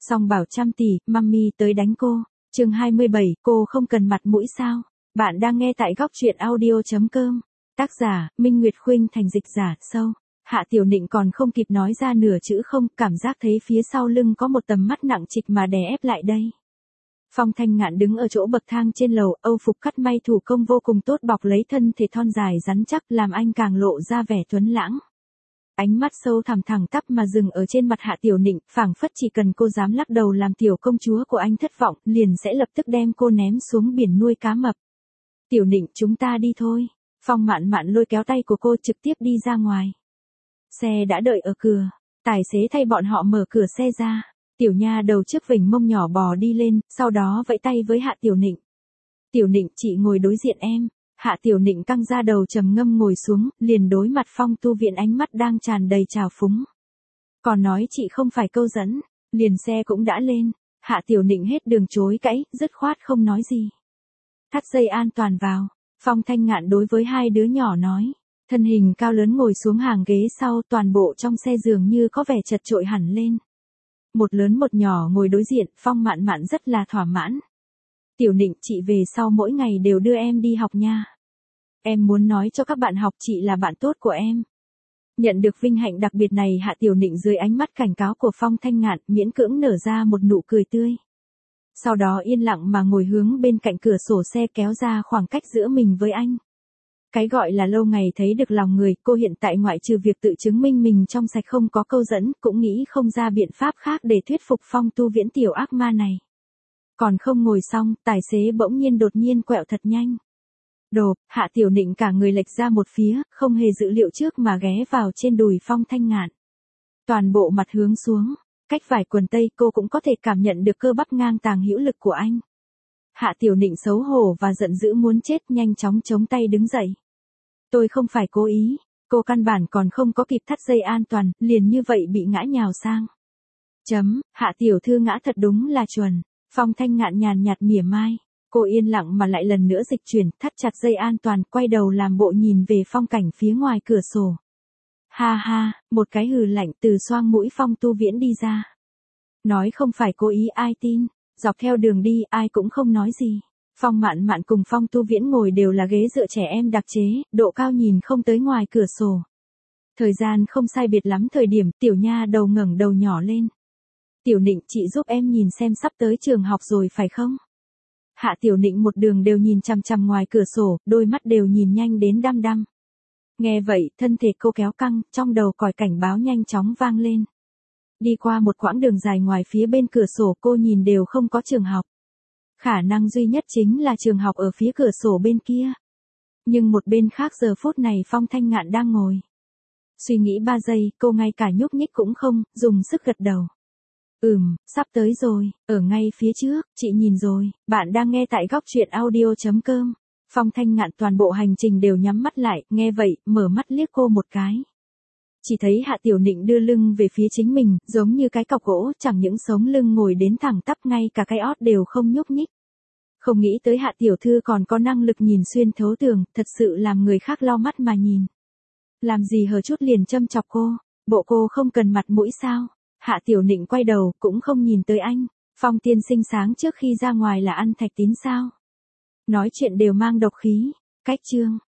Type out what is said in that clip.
Song bảo trăm tỷ, mummy tới đánh cô. Chương 27, cô không cần mặt mũi sao? Bạn đang nghe tại góc truyện audio.com. Tác giả, Minh Nguyệt Khuynh, thành dịch giả, sâu. Hạ Tiểu Nịnh còn không kịp nói ra nửa chữ không, cảm giác thấy phía sau lưng có một tầm mắt nặng trịch mà đè ép lại đây. Phong Thanh Ngạn đứng ở chỗ bậc thang trên lầu, âu phục cắt may thủ công vô cùng tốt bọc lấy thân thể thon dài rắn chắc làm anh càng lộ ra vẻ tuấn lãng. Ánh mắt sâu thẳm thẳng tắp mà dừng ở trên mặt Hạ Tiểu Nịnh, phảng phất chỉ cần cô dám lắc đầu làm tiểu công chúa của anh thất vọng, liền sẽ lập tức đem cô ném xuống biển nuôi cá mập. Tiểu Nịnh, chúng ta đi thôi. Phong Mạn Mạn lôi kéo tay của cô trực tiếp đi ra ngoài. Xe đã đợi ở cửa, tài xế thay bọn họ mở cửa xe ra. Tiểu nha đầu trước vểnh mông nhỏ bò đi lên, sau đó vẫy tay với Hạ Tiểu Nịnh. Tiểu Nịnh, chị ngồi đối diện em. Hạ Tiểu Nịnh căng ra đầu trầm ngâm ngồi xuống, liền đối mặt Phong Tu Viễn ánh mắt đang tràn đầy trào phúng. Còn nói chị không phải câu dẫn, liền xe cũng đã lên. Hạ Tiểu Nịnh hết đường chối cãi, dứt khoát không nói gì. Thắt dây an toàn vào. Phong Thanh Ngạn đối với hai đứa nhỏ nói. Thân hình cao lớn ngồi xuống hàng ghế sau, toàn bộ trong xe dường như có vẻ chật chội hẳn lên. Một lớn một nhỏ ngồi đối diện, Phong Mạn Mạn rất là thỏa mãn. Tiểu Nịnh, chị về sau mỗi ngày đều đưa em đi học nha. Em muốn nói cho các bạn học chị là bạn tốt của em. Nhận được vinh hạnh đặc biệt này, Hạ Tiểu Nịnh dưới ánh mắt cảnh cáo của Phong Thanh Ngạn miễn cưỡng nở ra một nụ cười tươi. Sau đó yên lặng mà ngồi hướng bên cạnh cửa sổ xe kéo ra khoảng cách giữa mình với anh. Cái gọi là lâu ngày thấy được lòng người, cô hiện tại ngoại trừ việc tự chứng minh mình trong sạch không có câu dẫn, cũng nghĩ không ra biện pháp khác để thuyết phục Phong Tu Viễn tiểu ác ma này. Còn không ngồi xong, tài xế bỗng nhiên đột nhiên quẹo thật nhanh. Đột, Hạ Tiểu Nịnh cả người lệch ra một phía, không hề dự liệu trước mà ghé vào trên đùi Phong Thanh Ngạn. Toàn bộ mặt hướng xuống, cách vải quần tây cô cũng có thể cảm nhận được cơ bắp ngang tàng hữu lực của anh. Hạ Tiểu Nịnh xấu hổ và giận dữ muốn chết, nhanh chóng chống tay đứng dậy. Tôi không phải cố ý, cô căn bản còn không có kịp thắt dây an toàn, liền như vậy bị ngã nhào sang. Hạ tiểu thư ngã thật đúng là chuẩn. Phong Thanh Ngạn nhàn nhạt mỉa mai. Cô yên lặng mà lại lần nữa dịch chuyển, thắt chặt dây an toàn, quay đầu làm bộ nhìn về phong cảnh phía ngoài cửa sổ. Ha ha, một cái hừ lạnh từ xoang mũi Phong Tu Viễn đi ra. Nói không phải cố ý ai tin, dọc theo đường đi ai cũng không nói gì. Phong Mạn Mạn cùng Phong Tu Viễn ngồi đều là ghế dựa trẻ em đặc chế, độ cao nhìn không tới ngoài cửa sổ. Thời gian không sai biệt lắm thời điểm, tiểu nha đầu ngẩng đầu nhỏ lên. Tiểu Nịnh, chị giúp em nhìn xem sắp tới trường học rồi phải không? Hạ Tiểu Nịnh một đường đều nhìn chằm chằm ngoài cửa sổ, đôi mắt đều nhìn nhanh đến đăm đăm. Nghe vậy, thân thể cô kéo căng, trong đầu còi cảnh báo nhanh chóng vang lên. Đi qua một quãng đường dài ngoài phía bên cửa sổ, cô nhìn đều không có trường học. Khả năng duy nhất chính là trường học ở phía cửa sổ bên kia. Nhưng một bên khác giờ phút này Phong Thanh Ngạn đang ngồi. Suy nghĩ 3 giây, cô ngay cả nhúc nhích cũng không, dùng sức gật đầu. Sắp tới rồi, ở ngay phía trước, chị nhìn rồi. Bạn đang nghe tại góc truyện audio.com. Phong Thanh Ngạn toàn bộ hành trình đều nhắm mắt lại, nghe vậy, mở mắt liếc cô một cái. Chỉ thấy Hạ Tiểu Nịnh đưa lưng về phía chính mình, giống như cái cọc gỗ, chẳng những sống lưng ngồi đến thẳng tắp, ngay cả cái ót đều không nhúc nhích. Không nghĩ tới Hạ Tiểu Thư còn có năng lực nhìn xuyên thấu tường, thật sự làm người khác lau mắt mà nhìn. Làm gì hờ chút liền châm chọc cô, bộ cô không cần mặt mũi sao? Hạ Tiểu Nịnh quay đầu, cũng không nhìn tới anh. Phong tiên sinh sáng trước khi ra ngoài là ăn thạch tín sao? Nói chuyện đều mang độc khí. Cách chương.